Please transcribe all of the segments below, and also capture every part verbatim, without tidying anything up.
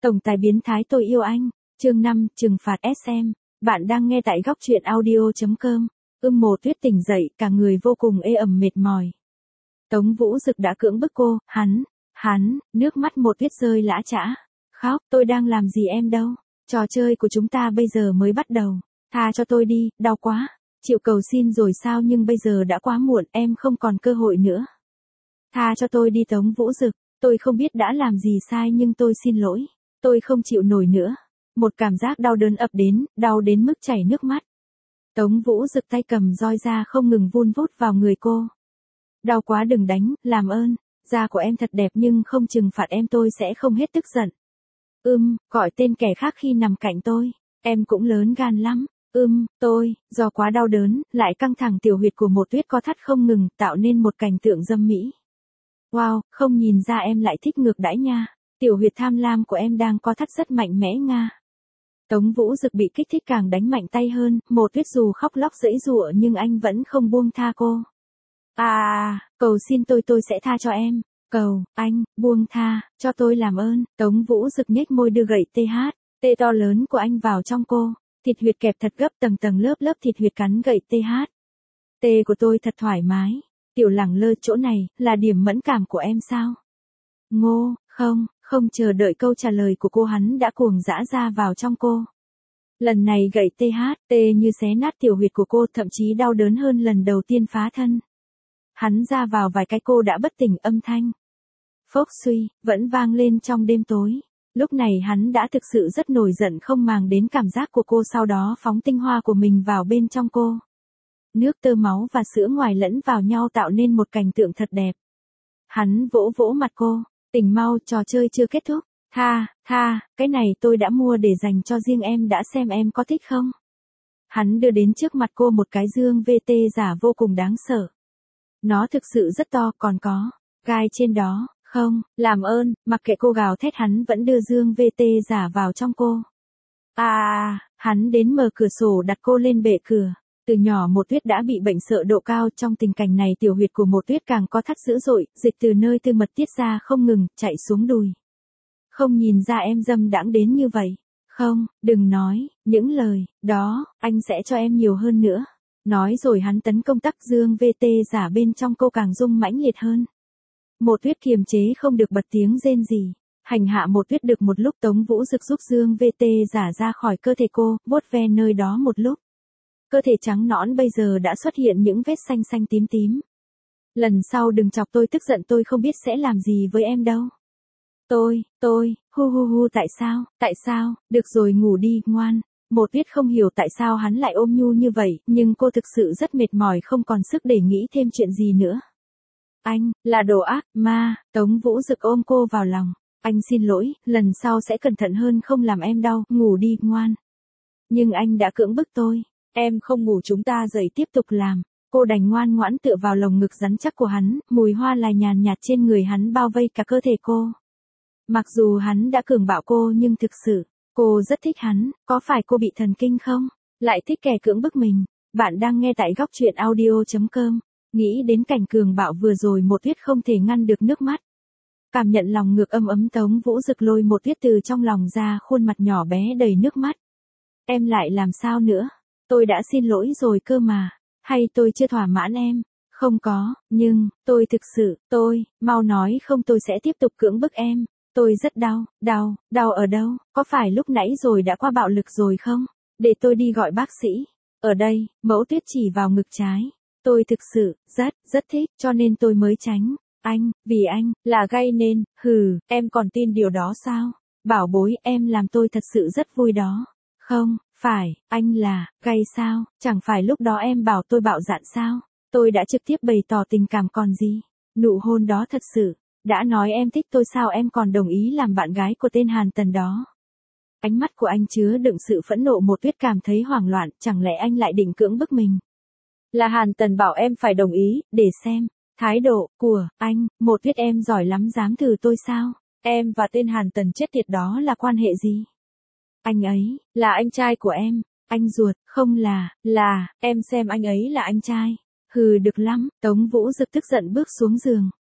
Tổng tài biến thái tôi yêu anh, chương năm, trừng phạt ét em. Bạn đang nghe tại góc truyện audio chấm com. Ưm Mộ Tuyết tỉnh dậy, cả người vô cùng ê ẩm mệt mỏi. Tống Vũ Dực đã cưỡng bức cô, hắn, hắn, nước mắt Mộ Tuyết rơi lã chã. Khóc, tôi đang làm gì em đâu, trò chơi của chúng ta bây giờ mới bắt đầu, tha cho tôi đi, đau quá. Chịu cầu xin rồi sao, nhưng bây giờ đã quá muộn, em không còn cơ hội nữa. Tha cho tôi đi Tống Vũ Dực, tôi không biết đã làm gì sai nhưng tôi xin lỗi. Tôi không chịu nổi nữa. Một cảm giác đau đớn ập đến, đau đến mức chảy nước mắt. Tống Vũ Dực tay cầm roi ra không ngừng vun vút vào người cô. Đau quá đừng đánh, làm ơn. Da của em thật đẹp nhưng không trừng phạt em tôi sẽ không hết tức giận. Ưm, gọi tên kẻ khác khi nằm cạnh tôi. Em cũng lớn gan lắm. Ưm, tôi, do quá đau đớn, lại căng thẳng tiểu huyệt của Mộ Tuyết co thắt không ngừng, tạo nên một cảnh tượng dâm mỹ. Wow, không nhìn ra em lại thích ngược đãi nha. Tiểu huyệt tham lam của em đang co thắt rất mạnh mẽ nga. Tống Vũ Dực bị kích thích càng đánh mạnh tay hơn, Mộ Tuyết dù khóc lóc giãy giụa nhưng anh vẫn không buông tha cô. À, cầu xin tôi tôi sẽ tha cho em. Cầu, anh, buông tha, cho tôi làm ơn. Tống Vũ Dực nhếch môi đưa gậy tê hát, tê to lớn của anh vào trong cô. Thịt huyệt kẹp thật gấp tầng tầng lớp lớp thịt huyệt cắn gậy tê hát. Tê của tôi thật thoải mái. Tiểu lẳng lơ chỗ này, là điểm mẫn cảm của em sao? Ngô, không, không chờ đợi câu trả lời của cô hắn đã cuồng dã ra vào trong cô. Lần này gậy tê hát, tê như xé nát tiểu huyệt của cô, thậm chí đau đớn hơn lần đầu tiên phá thân. Hắn ra vào vài cái cô đã bất tỉnh, âm thanh phốc suy, vẫn vang lên trong đêm tối. Lúc này hắn đã thực sự rất nổi giận, không màng đến cảm giác của cô, sau đó phóng tinh hoa của mình vào bên trong cô. Nước tơ máu và sữa ngoài lẫn vào nhau tạo nên một cảnh tượng thật đẹp. Hắn vỗ vỗ mặt cô, tỉnh mau, trò chơi chưa kết thúc. Tha, tha, cái này tôi đã mua để dành cho riêng em, đã xem em có thích không? Hắn đưa đến trước mặt cô một cái dương vê tê giả vô cùng đáng sợ. Nó thực sự rất to, còn có gai trên đó. Không, làm ơn, mặc kệ cô gào thét, hắn vẫn đưa dương vê tê giả vào trong cô. À, hắn đến mở cửa sổ đặt cô lên bệ cửa. Từ nhỏ Mộ Tuyết đã bị bệnh sợ độ cao, trong tình cảnh này tiểu huyệt của Mộ Tuyết càng có thắt dữ dội, dịch từ nơi tư mật tiết ra không ngừng, chạy xuống đùi. Không nhìn ra em dâm đãng đến như vậy. Không, đừng nói, những lời, đó, anh sẽ cho em nhiều hơn nữa. Nói rồi hắn tấn công tắc dương vê tê giả bên trong cô càng rung mãnh liệt hơn. Mộ Tuyết kiềm chế không được bật tiếng rên rỉ. Hành hạ Mộ Tuyết được một lúc, Tống Vũ Dực giúp dương vê tê giả ra khỏi cơ thể cô, vuốt ve nơi đó một lúc. Cơ thể trắng nõn bây giờ đã xuất hiện những vết xanh xanh tím tím. Lần sau đừng chọc tôi tức giận, tôi không biết sẽ làm gì với em đâu. Tôi, tôi, hu hu hu, tại sao, tại sao, được rồi ngủ đi, ngoan. Mộ Tuyết không hiểu tại sao hắn lại ôm nhu như vậy, nhưng cô thực sự rất mệt mỏi, không còn sức để nghĩ thêm chuyện gì nữa. Anh, là đồ ác, ma. Tống Vũ Dực ôm cô vào lòng. Anh xin lỗi, lần sau sẽ cẩn thận hơn, không làm em đau, ngủ đi, ngoan. Nhưng anh đã cưỡng bức tôi. Em không ngủ, chúng ta dậy tiếp tục làm. Cô đành ngoan ngoãn tựa vào lồng ngực rắn chắc của hắn, mùi hoa lại nhàn nhạt trên người hắn bao vây cả cơ thể cô. Mặc dù hắn đã cường bạo cô nhưng thực sự, cô rất thích hắn. Có phải cô bị thần kinh không? Lại thích kẻ cưỡng bức mình. Bạn đang nghe tại góc truyện audio chấm com. Nghĩ đến cảnh cường bạo vừa rồi, Mộ Tuyết không thể ngăn được nước mắt. Cảm nhận lòng ngược ấm ấm, Tống Vũ Dực lôi Mộ Tuyết từ trong lòng ra, khuôn mặt nhỏ bé đầy nước mắt. Em lại làm sao nữa? Tôi đã xin lỗi rồi cơ mà. Hay tôi chưa thỏa mãn em? Không có, nhưng, tôi thực sự, tôi, mau nói không tôi sẽ tiếp tục cưỡng bức em. Tôi rất đau, đau, đau ở đâu? Có phải lúc nãy rồi đã qua bạo lực rồi không? Để tôi đi gọi bác sĩ. Ở đây, Mẫu Tuyết chỉ vào ngực trái. Tôi thực sự, rất, rất thích, cho nên tôi mới tránh. Anh, vì anh, là gây nên, hừ, em còn tin điều đó sao? Bảo bối, em làm tôi thật sự rất vui đó. Không, phải, anh là, gay sao? Chẳng phải lúc đó em bảo tôi bạo dạn sao? Tôi đã trực tiếp bày tỏ tình cảm còn gì. Nụ hôn đó thật sự, đã nói em thích tôi sao, em còn đồng ý làm bạn gái của tên Hàn Tần đó. Ánh mắt của anh chứa đựng sự phẫn nộ. Mộ Tuyết cảm thấy hoảng loạn, chẳng lẽ anh lại định cưỡng bức mình? Là Hàn Tần bảo em phải đồng ý, để xem. Thái độ của anh, Mộ Tuyết, em giỏi lắm, dám thử tôi sao? Em và tên Hàn Tần chết tiệt đó là quan hệ gì? Anh ấy, là anh trai của em. Anh ruột, không là, là, em xem anh ấy là anh trai. Hừ, được lắm. Tống Vũ Dực tức giận bước xuống giường.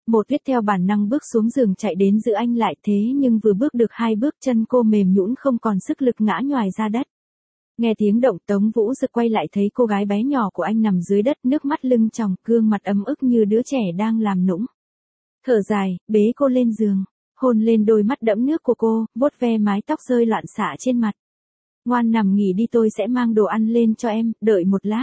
Mộ Tuyết theo bản năng bước xuống giường chạy đến giữ anh lại, thế nhưng vừa bước được hai bước chân cô mềm nhũn không còn sức lực ngã nhoài ra đất. Nghe tiếng động Tống Vũ Dực quay lại thấy cô gái bé nhỏ của anh nằm dưới đất, nước mắt lưng tròng, gương mặt ấm ức như đứa trẻ đang làm nũng. Thở dài, bế cô lên giường, hôn lên đôi mắt đẫm nước của cô, vuốt ve mái tóc rơi loạn xạ trên mặt. Ngoan nằm nghỉ đi, tôi sẽ mang đồ ăn lên cho em, đợi một lát.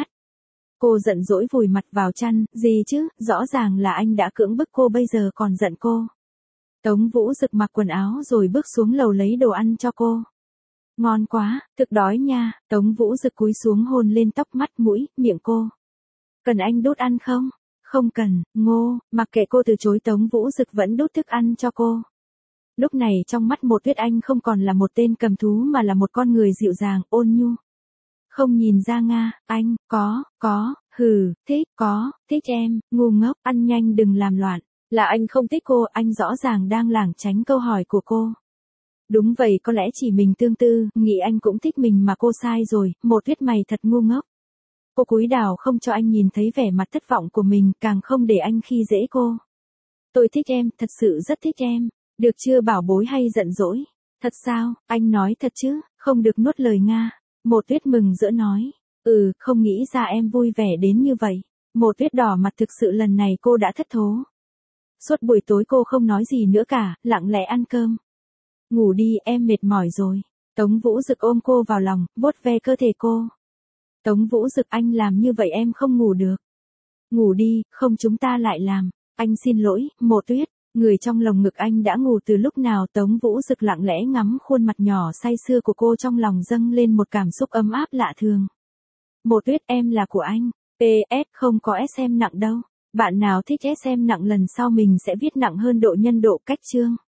Cô giận dỗi vùi mặt vào chăn, gì chứ, rõ ràng là anh đã cưỡng bức cô bây giờ còn giận cô. Tống Vũ Dực mặc quần áo rồi bước xuống lầu lấy đồ ăn cho cô. Ngon quá, thực đói nha. Tống Vũ Dực cúi xuống hôn lên tóc, mắt, mũi, miệng cô. Cần anh đút ăn không? Không cần, ngô. Mặc kệ cô từ chối, Tống Vũ Dực vẫn đút thức ăn cho cô. Lúc này trong mắt Mộ Tuyết anh không còn là một tên cầm thú mà là một con người dịu dàng, ôn nhu. Không nhìn ra Nga, anh, có, có, hừ, thích, có, thích em, ngu ngốc, ăn nhanh đừng làm loạn. Là anh không thích cô, anh rõ ràng đang lảng tránh câu hỏi của cô. Đúng vậy, có lẽ chỉ mình tương tư, nghĩ anh cũng thích mình mà cô sai rồi, Mộ Tuyết mày thật ngu ngốc. Cô cúi đào không cho anh nhìn thấy vẻ mặt thất vọng của mình, càng không để anh khi dễ cô. Tôi thích em, thật sự rất thích em. Được chưa bảo bối hay giận dỗi? Thật sao, anh nói thật chứ, không được nuốt lời Nga. Mộ Tuyết mừng rỡ nói. Ừ, không nghĩ ra em vui vẻ đến như vậy. Mộ Tuyết đỏ mặt, thực sự lần này cô đã thất thố. Suốt buổi tối cô không nói gì nữa cả, lặng lẽ ăn cơm. Ngủ đi, em mệt mỏi rồi. Tống Vũ Dực ôm cô vào lòng, vuốt ve cơ thể cô. Tống Vũ Dực, anh làm như vậy em không ngủ được. Ngủ đi, không chúng ta lại làm. Anh xin lỗi, Mộ Tuyết. Người trong lồng ngực anh đã ngủ từ lúc nào? Tống Vũ Dực lặng lẽ ngắm khuôn mặt nhỏ say sưa của cô, trong lòng dâng lên một cảm xúc ấm áp lạ thường. Mộ Tuyết, em là của anh. pê ét không có ét em nặng đâu. Bạn nào thích ét em nặng lần sau mình sẽ viết nặng hơn độ nhân độ cách chương.